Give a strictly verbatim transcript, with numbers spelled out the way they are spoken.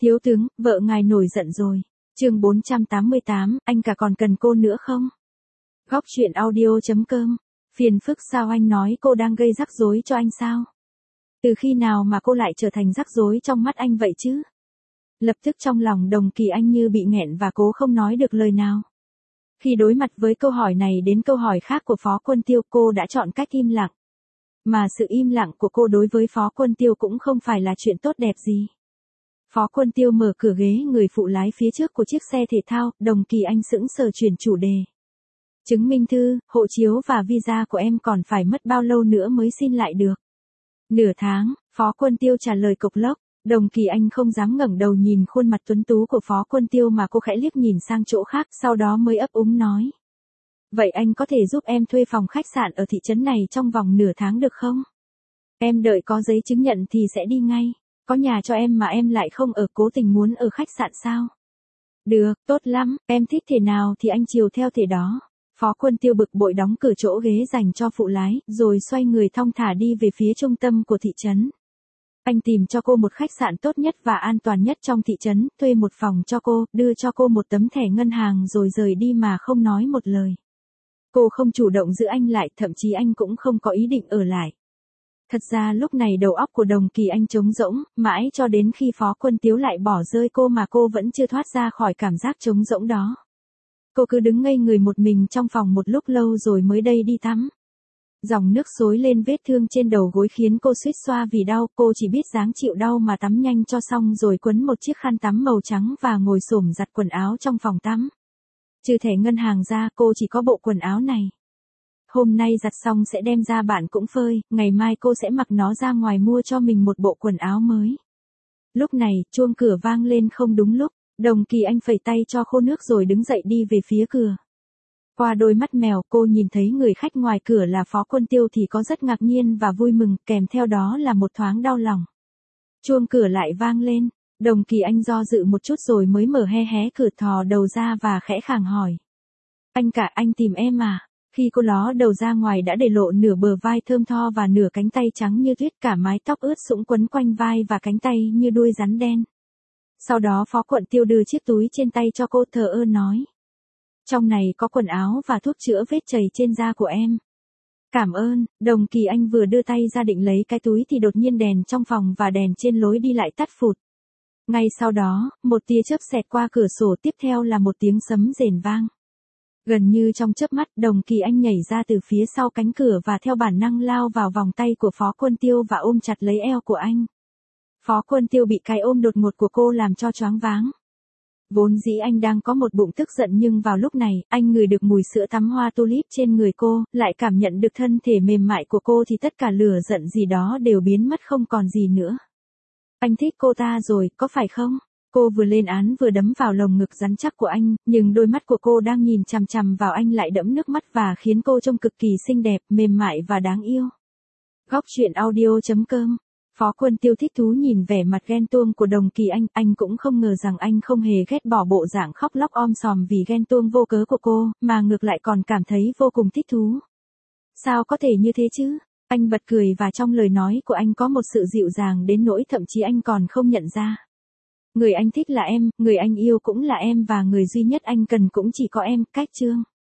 Thiếu tướng, vợ ngài nổi giận rồi. Chương bốn trăm tám mươi tám, anh cả còn cần cô nữa không? Góc truyện audio chấm com. Phiền phức sao anh nói cô đang gây rắc rối cho anh sao? Từ khi nào mà cô lại trở thành rắc rối trong mắt anh vậy chứ? Lập tức trong lòng Đồng Kỳ Anh như bị nghẹn và cố không nói được lời nào. Khi đối mặt với câu hỏi này đến câu hỏi khác của Phó Quân Tiêu, cô đã chọn cách im lặng. Mà sự im lặng của cô đối với Phó Quân Tiêu cũng không phải là chuyện tốt đẹp gì. Phó Quân Tiêu mở cửa ghế người phụ lái phía trước của chiếc xe thể thao, Đồng Kỳ Anh sững sờ chuyển chủ đề. Chứng minh thư, hộ chiếu và visa của em còn phải mất bao lâu nữa mới xin lại được? Nửa tháng, Phó Quân Tiêu trả lời cộc lốc. Đồng Kỳ Anh không dám ngẩng đầu nhìn khuôn mặt tuấn tú của Phó Quân Tiêu mà cô khẽ liếc nhìn sang chỗ khác, sau đó mới ấp úng nói. Vậy anh có thể giúp em thuê phòng khách sạn ở thị trấn này trong vòng nửa tháng được không? Em đợi có giấy chứng nhận thì sẽ đi ngay. Có nhà cho em mà em lại không ở, cố tình muốn ở khách sạn sao? Được, tốt lắm, em thích thế nào thì anh chiều theo thế đó. Phó Quân Tiêu bực bội đóng cửa chỗ ghế dành cho phụ lái, rồi xoay người thong thả đi về phía trung tâm của thị trấn. Anh tìm cho cô một khách sạn tốt nhất và an toàn nhất trong thị trấn, thuê một phòng cho cô, đưa cho cô một tấm thẻ ngân hàng rồi rời đi mà không nói một lời. Cô không chủ động giữ anh lại, thậm chí anh cũng không có ý định ở lại. Thật ra lúc này đầu óc của Đồng Kỳ Anh trống rỗng, mãi cho đến khi Phó Quân Tiêu lại bỏ rơi cô mà cô vẫn chưa thoát ra khỏi cảm giác trống rỗng đó. Cô cứ đứng ngây người một mình trong phòng một lúc lâu rồi mới đây đi tắm. Dòng nước xối lên vết thương trên đầu gối khiến cô suýt xoa vì đau, cô chỉ biết dáng chịu đau mà tắm nhanh cho xong rồi quấn một chiếc khăn tắm màu trắng và ngồi xổm giặt quần áo trong phòng tắm. Trừ thẻ ngân hàng ra, cô chỉ có bộ quần áo này. Hôm nay giặt xong sẽ đem ra bạn cũng phơi, ngày mai cô sẽ mặc nó ra ngoài mua cho mình một bộ quần áo mới. Lúc này, chuông cửa vang lên không đúng lúc, Đồng Kỳ Anh phẩy tay cho khô nước rồi đứng dậy đi về phía cửa. Qua đôi mắt mèo, cô nhìn thấy người khách ngoài cửa là Phó Quân Tiêu thì có rất ngạc nhiên và vui mừng, kèm theo đó là một thoáng đau lòng. Chuông cửa lại vang lên, Đồng Kỳ Anh do dự một chút rồi mới mở hé hé cửa thò đầu ra và khẽ khàng hỏi. Anh cả, anh tìm em à? Khi cô ló đầu ra ngoài đã để lộ nửa bờ vai thơm tho và nửa cánh tay trắng như tuyết, cả mái tóc ướt sũng quấn quanh vai và cánh tay như đuôi rắn đen. Sau đó Phó Quân Tiêu đưa chiếc túi trên tay cho cô, thờ ơ nói. Trong này có quần áo và thuốc chữa vết chảy trên da của em. Cảm ơn. Đồng Kỳ Anh vừa đưa tay ra định lấy cái túi thì đột nhiên đèn trong phòng và đèn trên lối đi lại tắt phụt. Ngay sau đó, một tia chớp xẹt qua cửa sổ, tiếp theo là một tiếng sấm rền vang. Gần như trong chớp mắt, Đồng Kỳ Anh nhảy ra từ phía sau cánh cửa và theo bản năng lao vào vòng tay của Phó Quân Tiêu và ôm chặt lấy eo của anh. Phó Quân Tiêu bị cái ôm đột ngột của cô làm cho choáng váng. Vốn dĩ anh đang có một bụng tức giận nhưng vào lúc này, anh ngửi được mùi sữa tắm hoa tulip trên người cô, lại cảm nhận được thân thể mềm mại của cô thì tất cả lửa giận gì đó đều biến mất không còn gì nữa. Anh thích cô ta rồi, có phải không? Cô vừa lên án vừa đấm vào lồng ngực rắn chắc của anh, nhưng đôi mắt của cô đang nhìn chằm chằm vào anh lại đẫm nước mắt và khiến cô trông cực kỳ xinh đẹp, mềm mại và đáng yêu. Góc truyện audio chấm com. Phó Quân Tiêu thích thú nhìn vẻ mặt ghen tuông của Đồng Kỳ Anh, anh cũng không ngờ rằng anh không hề ghét bỏ bộ dạng khóc lóc om sòm vì ghen tuông vô cớ của cô, mà ngược lại còn cảm thấy vô cùng thích thú. Sao có thể như thế chứ? Anh bật cười và trong lời nói của anh có một sự dịu dàng đến nỗi thậm chí anh còn không nhận ra. Người anh thích là em, người anh yêu cũng là em và người duy nhất anh cần cũng chỉ có em, cách chương.